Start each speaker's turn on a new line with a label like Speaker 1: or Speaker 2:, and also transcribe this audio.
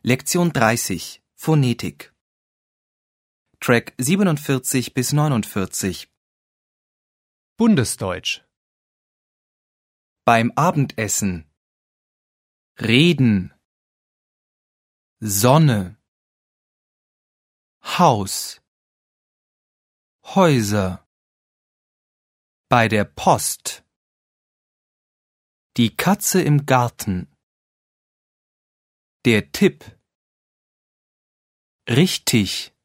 Speaker 1: Lektion 30 Phonetik Track 47 bis 49
Speaker 2: Bundesdeutsch.
Speaker 1: Beim Abendessen Reden Sonne Haus Häuser Bei der Post Die Katze im Garten Der Tipp Richtig